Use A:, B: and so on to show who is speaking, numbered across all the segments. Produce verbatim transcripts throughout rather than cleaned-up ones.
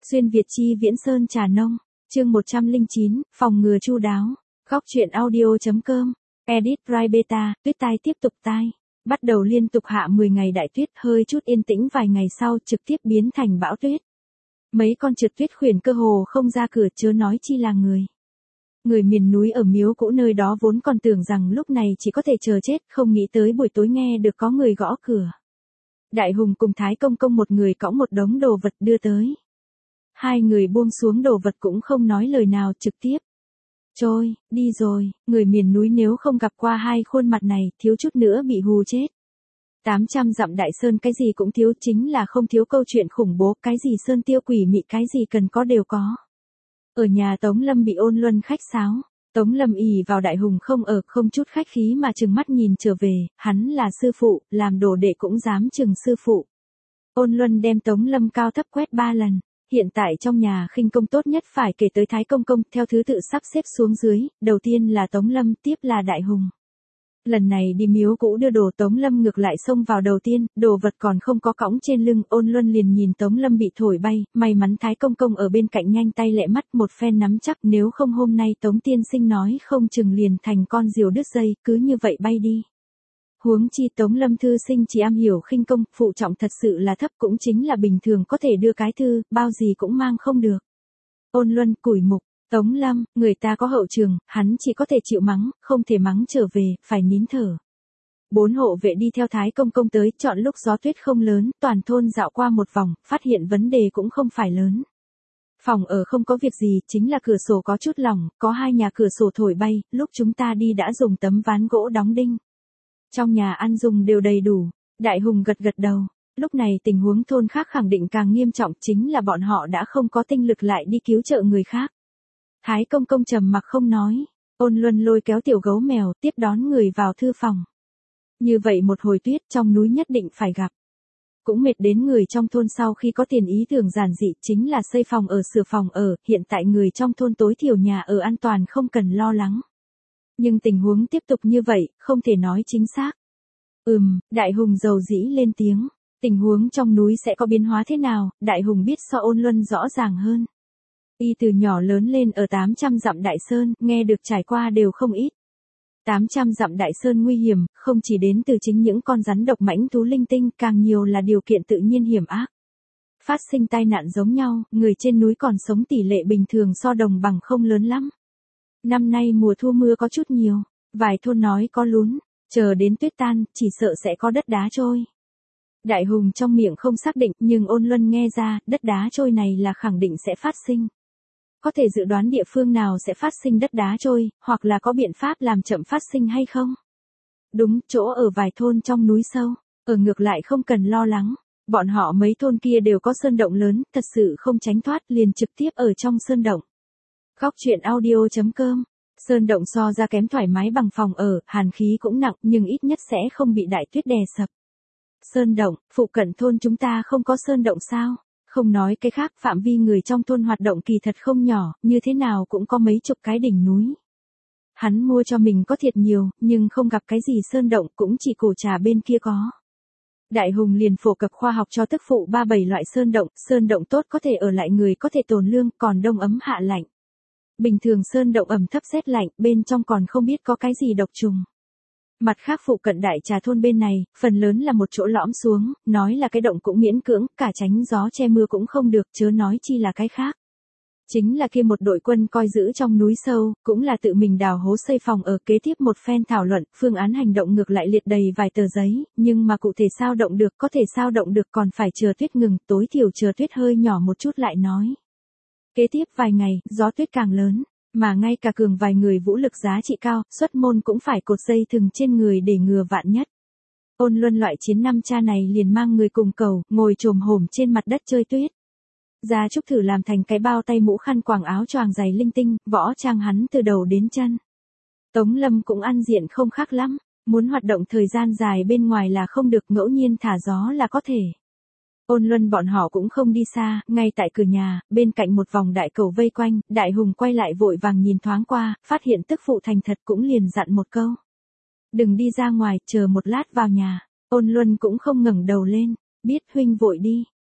A: Xuyên Việt chi Viễn Sơn Trà Nông, chương một trăm lẻ chín, phòng ngừa chu đáo. Góc truyện audio.com, edit Prime Beta, tuyết tai tiếp tục tai. Bắt đầu liên tục hạ mười ngày đại tuyết, hơi chút yên tĩnh vài ngày sau trực tiếp biến thành bão tuyết. Mấy con trượt tuyết khuyển cơ hồ không ra cửa, chớ nói chi là người. Người miền núi ở miếu cũ nơi đó vốn còn tưởng rằng lúc này chỉ có thể chờ chết, không nghĩ tới buổi tối nghe được có người gõ cửa. Đại Hùng cùng Thái Công Công một người cõng một đống đồ vật đưa tới. Hai người buông xuống đồ vật cũng không nói lời nào, trực tiếp trôi đi rồi. Người miền núi nếu không gặp qua hai khuôn mặt này, thiếu chút nữa bị hù chết. Tám trăm dặm đại sơn cái gì cũng thiếu, chính là không thiếu câu chuyện khủng bố, cái gì sơn tiêu quỷ mị, cái gì cần có đều có. Ở nhà Tống Lâm bị Ôn Luân khách sáo. Tống Lâm ỷ vào Đại Hùng không ở, không chút khách khí mà trừng mắt nhìn trở về, hắn là sư phụ, làm đồ đệ cũng dám trừng sư phụ. Ôn Luân đem Tống Lâm cao thấp quét ba lần. Hiện tại trong nhà khinh công tốt nhất phải kể tới Thái Công Công, theo thứ tự sắp xếp xuống dưới, đầu tiên là Tống Lâm, tiếp là Đại Hùng. Lần này đi miếu cũ đưa đồ, Tống Lâm ngược lại xông vào đầu tiên, đồ vật còn không có cõng trên lưng, Ôn Luân liền nhìn Tống Lâm bị thổi bay, may mắn Thái Công Công ở bên cạnh nhanh tay lẹ mắt một phen nắm chắc, nếu không hôm nay Tống tiên sinh nói không chừng liền thành con diều đứt dây, cứ như vậy bay đi. Huống chi Tống Lâm thư sinh chỉ am hiểu khinh công, phụ trọng thật sự là thấp, cũng chính là bình thường có thể đưa cái thư, bao gì cũng mang không được. Ôn Luân củi mục, Tống Lâm, người ta có hậu trường, hắn chỉ có thể chịu mắng, không thể mắng trở về, phải nín thở. Bốn hộ vệ đi theo Thái Công Công tới, chọn lúc gió tuyết không lớn, toàn thôn dạo qua một vòng, phát hiện vấn đề cũng không phải lớn. Phòng ở không có việc gì, chính là cửa sổ có chút lỏng, có hai nhà cửa sổ thổi bay, lúc chúng ta đi đã dùng tấm ván gỗ đóng đinh. Trong nhà ăn dùng đều đầy đủ. Đại Hùng gật gật đầu. Lúc này tình huống thôn khác khẳng định càng nghiêm trọng, chính là bọn họ đã không có tinh lực lại đi cứu trợ người khác. Thái Công Công trầm mặc không nói. Ôn Luân lôi kéo tiểu gấu mèo tiếp đón người vào thư phòng. Như vậy một hồi tuyết trong núi nhất định phải gặp. Cũng mệt đến người trong thôn sau khi có tiền ý tưởng giản dị, chính là xây phòng ở sửa phòng ở, hiện tại người trong thôn tối thiểu nhà ở an toàn không cần lo lắng. Nhưng tình huống tiếp tục như vậy, không thể nói chính xác. Ừm, Đại Hùng dầu dĩ lên tiếng. Tình huống trong núi sẽ có biến hóa thế nào, Đại Hùng biết so Ôn Luân rõ ràng hơn. Y từ nhỏ lớn lên ở tám trăm dặm đại sơn, nghe được trải qua đều không ít. tám trăm dặm đại sơn nguy hiểm, không chỉ đến từ chính những con rắn độc mãnh thú linh tinh, càng nhiều là điều kiện tự nhiên hiểm ác. Phát sinh tai nạn giống nhau, người trên núi còn sống tỷ lệ bình thường so đồng bằng không lớn lắm. Năm nay mùa thu mưa có chút nhiều, vài thôn nói có lún, chờ đến tuyết tan, chỉ sợ sẽ có đất đá trôi. Đại Hùng trong miệng không xác định, nhưng Ôn Luân nghe ra, đất đá trôi này là khẳng định sẽ phát sinh. Có thể dự đoán địa phương nào sẽ phát sinh đất đá trôi, hoặc là có biện pháp làm chậm phát sinh hay không? Đúng, chỗ ở vài thôn trong núi sâu, ở ngược lại không cần lo lắng. Bọn họ mấy thôn kia đều có sơn động lớn, thật sự không tránh thoát, liền trực tiếp ở trong sơn động. Góc truyện audio.com, sơn động so ra kém thoải mái bằng phòng ở, hàn khí cũng nặng, nhưng ít nhất sẽ không bị đại tuyết đè sập. Sơn động, phụ cận thôn chúng ta không có sơn động sao? Không nói cái khác, phạm vi người trong thôn hoạt động kỳ thật không nhỏ, như thế nào cũng có mấy chục cái đỉnh núi. Hắn mua cho mình có thiệt nhiều, nhưng không gặp cái gì sơn động, cũng chỉ Cổ Trà bên kia có. Đại Hùng liền phổ cập khoa học cho tức phụ ba bảy loại sơn động, sơn động tốt có thể ở lại người, có thể tồn lương, còn đông ấm hạ lạnh. Bình thường sơn động ẩm thấp rét lạnh, bên trong còn không biết có cái gì độc trùng. Mặt khác phụ cận Đại Trà thôn bên này, phần lớn là một chỗ lõm xuống, nói là cái động cũng miễn cưỡng, cả tránh gió che mưa cũng không được, chớ nói chi là cái khác. Chính là kia một đội quân coi giữ trong núi sâu, cũng là tự mình đào hố xây phòng ở, kế tiếp một phen thảo luận, phương án hành động ngược lại liệt đầy vài tờ giấy, nhưng mà cụ thể sao động được, có thể sao động được còn phải chờ tuyết ngừng, tối thiểu chờ tuyết hơi nhỏ một chút lại nói. Kế tiếp vài ngày, gió tuyết càng lớn, mà ngay cả cường vài người vũ lực giá trị cao, xuất môn cũng phải cột dây thừng trên người để ngừa vạn nhất. Ôn Luân loại chiến năm cha này liền mang người cùng cầu, ngồi chồm hổm trên mặt đất chơi tuyết. Gia Trúc thử làm thành cái bao tay mũ khăn quàng áo choàng dày linh tinh, võ trang hắn từ đầu đến chân. Tống Lâm cũng ăn diện không khác lắm, muốn hoạt động thời gian dài bên ngoài là không được, ngẫu nhiên thả gió là có thể. Ôn Luân bọn họ cũng không đi xa, ngay tại cửa nhà, bên cạnh một vòng đại cầu vây quanh, Đại Hùng quay lại vội vàng nhìn thoáng qua, phát hiện tức phụ thành thật cũng liền dặn một câu. Đừng đi ra ngoài, chờ một lát vào nhà. Ôn Luân cũng không ngẩng đầu lên, biết huynh vội đi.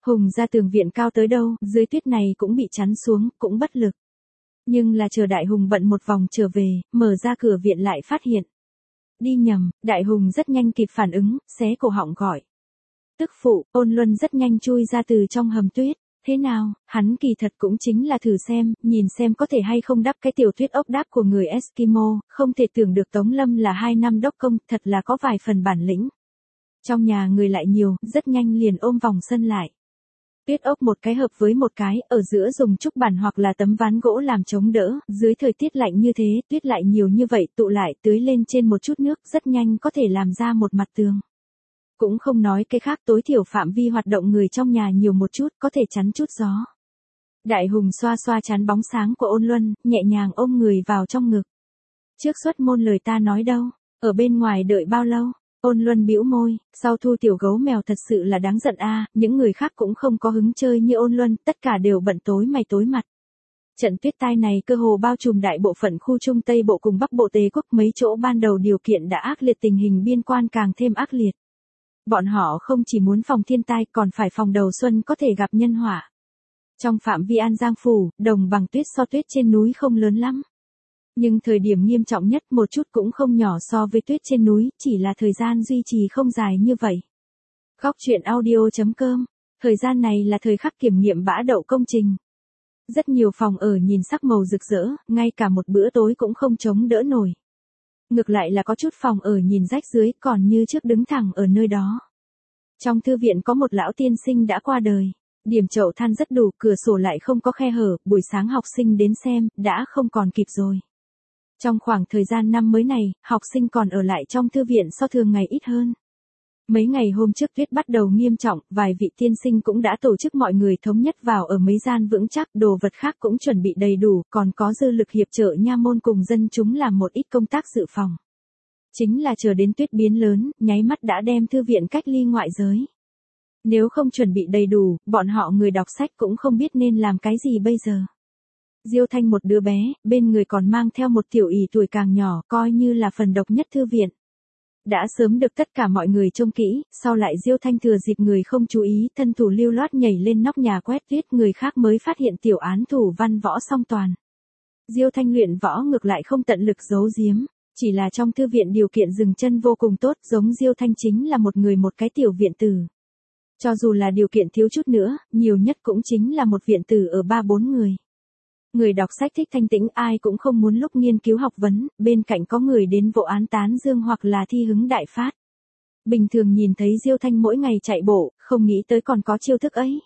A: Hùng ra tường viện cao tới đâu, dưới tuyết này cũng bị chắn xuống, cũng bất lực. Nhưng là chờ Đại Hùng bận một vòng trở về, mở ra cửa viện lại phát hiện. Đi nhầm, Đại Hùng rất nhanh kịp phản ứng, xé cổ họng gọi. Tức phụ, Ôn Luân rất nhanh chui ra từ trong hầm tuyết. Thế nào, hắn kỳ thật cũng chính là thử xem, nhìn xem có thể hay không đắp cái tiểu tuyết ốc đáp của người Eskimo, không thể tưởng được Tống Lâm là hai năm đốc công, thật là có vài phần bản lĩnh. Trong nhà người lại nhiều, rất nhanh liền ôm vòng sân lại. Tuyết ốc một cái hợp với một cái, ở giữa dùng trúc bản hoặc là tấm ván gỗ làm chống đỡ, dưới thời tiết lạnh như thế, tuyết lại nhiều như vậy tụ lại tưới lên trên một chút nước, rất nhanh có thể làm ra một mặt tường. Cũng không nói cái khác, tối thiểu phạm vi hoạt động người trong nhà nhiều một chút, có thể chắn chút gió. Đại Hùng xoa xoa chắn bóng sáng của Ôn Luân, nhẹ nhàng ôm người vào trong ngực. Trước xuất môn lời ta nói đâu, ở bên ngoài đợi bao lâu? Ôn Luân bĩu môi, sau thu tiểu gấu mèo thật sự là đáng giận a, những người khác cũng không có hứng chơi như Ôn Luân, tất cả đều bận tối mày tối mặt. Trận tuyết tai này cơ hồ bao trùm đại bộ phận khu Trung Tây Bộ cùng Bắc Bộ Tề Quốc, mấy chỗ ban đầu điều kiện đã ác liệt, tình hình biên quan càng thêm ác liệt. Bọn họ không chỉ muốn phòng thiên tai còn phải phòng đầu xuân có thể gặp nhân họa. Trong phạm vi An Giang phủ, đồng bằng tuyết so tuyết trên núi không lớn lắm. Nhưng thời điểm nghiêm trọng nhất một chút cũng không nhỏ so với tuyết trên núi, chỉ là thời gian duy trì không dài như vậy. Góc truyện audio chấm com, thời gian này là thời khắc kiểm nghiệm bã đậu công trình. Rất nhiều phòng ở nhìn sắc màu rực rỡ, ngay cả một bữa tối cũng không chống đỡ nổi. Ngược lại là có chút phòng ở nhìn rách dưới, còn như trước đứng thẳng ở nơi đó. Trong thư viện có một lão tiên sinh đã qua đời. Điểm chậu than rất đủ, cửa sổ lại không có khe hở, buổi sáng học sinh đến xem, đã không còn kịp rồi. Trong khoảng thời gian năm mới này, học sinh còn ở lại trong thư viện so thường ngày ít hơn. Mấy ngày hôm trước tuyết bắt đầu nghiêm trọng, vài vị tiên sinh cũng đã tổ chức mọi người thống nhất vào ở mấy gian vững chắc, đồ vật khác cũng chuẩn bị đầy đủ, còn có dư lực hiệp trợ nha môn cùng dân chúng làm một ít công tác dự phòng. Chính là chờ đến tuyết biến lớn, nháy mắt đã đem thư viện cách ly ngoại giới. Nếu không chuẩn bị đầy đủ, bọn họ người đọc sách cũng không biết nên làm cái gì bây giờ. Diêu Thanh một đứa bé, bên người còn mang theo một tiểu ỷ tuổi càng nhỏ, coi như là phần độc nhất thư viện. Đã sớm được tất cả mọi người trông kỹ, sau lại Diêu Thanh thừa dịp người không chú ý, thân thủ lưu loát nhảy lên nóc nhà quét tuyết, người khác mới phát hiện tiểu án thủ văn võ song toàn. Diêu Thanh luyện võ ngược lại không tận lực giấu giếm, chỉ là trong thư viện điều kiện dừng chân vô cùng tốt, giống Diêu Thanh chính là một người một cái tiểu viện tử. Cho dù là điều kiện thiếu chút nữa, nhiều nhất cũng chính là một viện tử ở ba bốn người. Người đọc sách thích thanh tĩnh, ai cũng không muốn lúc nghiên cứu học vấn, bên cạnh có người đến vỗ án tán dương hoặc là thi hứng đại phát. Bình thường nhìn thấy Diêu Thanh mỗi ngày chạy bộ, không nghĩ tới còn có chiêu thức ấy.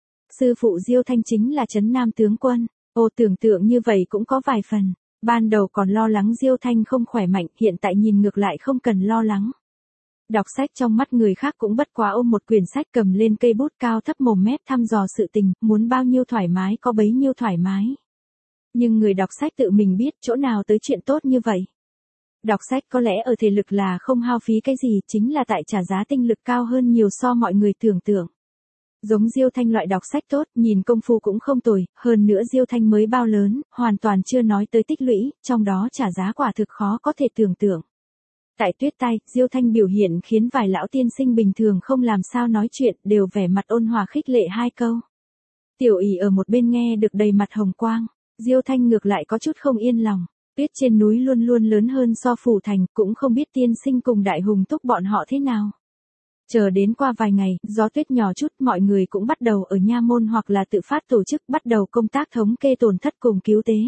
A: Sư phụ Diêu Thanh chính là Trấn Nam tướng quân, ô tưởng tượng như vậy cũng có vài phần. Ban đầu còn lo lắng Diêu Thanh không khỏe mạnh, hiện tại nhìn ngược lại không cần lo lắng. Đọc sách trong mắt người khác cũng bất quá ôm một quyển sách cầm lên cây bút cao thấp mồm mép thăm dò sự tình, muốn bao nhiêu thoải mái có bấy nhiêu thoải mái. Nhưng người đọc sách tự mình biết chỗ nào tới chuyện tốt như vậy. Đọc sách có lẽ ở thể lực là không hao phí cái gì, chính là tại trả giá tinh lực cao hơn nhiều so mọi người tưởng tượng. Giống Diêu Thanh loại đọc sách tốt, nhìn công phu cũng không tồi, hơn nữa Diêu Thanh mới bao lớn, hoàn toàn chưa nói tới tích lũy, trong đó trả giá quả thực khó có thể tưởng tượng. Tại tuyết tay, Diêu Thanh biểu hiện khiến vài lão tiên sinh bình thường không làm sao nói chuyện, đều vẻ mặt ôn hòa khích lệ hai câu. Tiểu ỷ ở một bên nghe được đầy mặt hồng quang, Diêu Thanh ngược lại có chút không yên lòng. Tuyết trên núi luôn luôn lớn hơn so phủ thành, cũng không biết tiên sinh cùng Đại Hùng thúc bọn họ thế nào. Chờ đến qua vài ngày, gió tuyết nhỏ chút, mọi người cũng bắt đầu ở nha môn hoặc là tự phát tổ chức bắt đầu công tác thống kê tổn thất cùng cứu tế.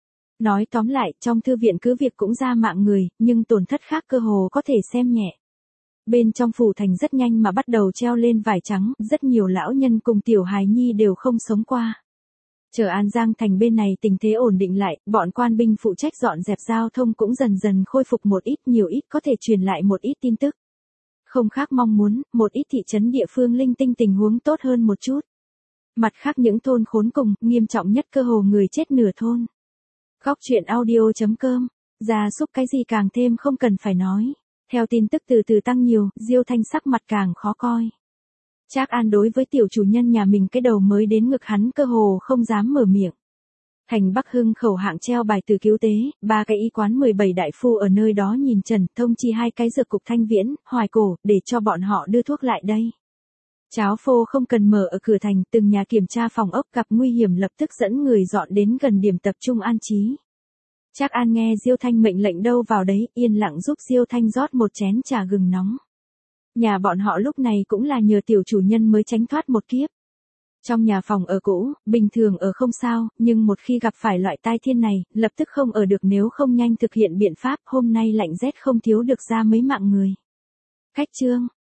A: Nói tóm lại, trong thư viện cứ việc cũng ra mạng người, nhưng tổn thất khác cơ hồ có thể xem nhẹ. Bên trong phủ thành rất nhanh mà bắt đầu treo lên vải trắng, rất nhiều lão nhân cùng tiểu hài nhi đều không sống qua. Chờ An Giang thành bên này tình thế ổn định lại, bọn quan binh phụ trách dọn dẹp giao thông cũng dần dần khôi phục một ít, nhiều ít có thể truyền lại một ít tin tức. Không khác mong muốn, một ít thị trấn địa phương linh tinh tình huống tốt hơn một chút. Mặt khác những thôn khốn cùng, nghiêm trọng nhất cơ hồ người chết nửa thôn. Góc truyện audio chấm com, gia súc cái gì càng thêm không cần phải nói. Theo tin tức từ từ tăng nhiều, Diêu Thanh sắc mặt càng khó coi. Trác An đối với tiểu chủ nhân nhà mình cái đầu mới đến ngực hắn cơ hồ không dám mở miệng. Thành Bắc Hưng khẩu hạng treo bài từ cứu tế, ba cái y quán mười bảy đại phu ở nơi đó nhìn trần, thông chi hai cái dược cục Thanh Viễn, Hoài Cổ, để cho bọn họ đưa thuốc lại đây. Cháo phô không cần mở ở cửa thành, từng nhà kiểm tra phòng ốc gặp nguy hiểm lập tức dẫn người dọn đến gần điểm tập trung an trí. Trác An nghe Diêu Thanh mệnh lệnh đâu vào đấy, yên lặng giúp Diêu Thanh rót một chén trà gừng nóng. Nhà bọn họ lúc này cũng là nhờ tiểu chủ nhân mới tránh thoát một kiếp. Trong nhà phòng ở cũ, bình thường ở không sao, nhưng một khi gặp phải loại tai thiên này, lập tức không ở được nếu không nhanh thực hiện biện pháp, hôm nay lạnh rét không thiếu được ra mấy mạng người. Khách trương,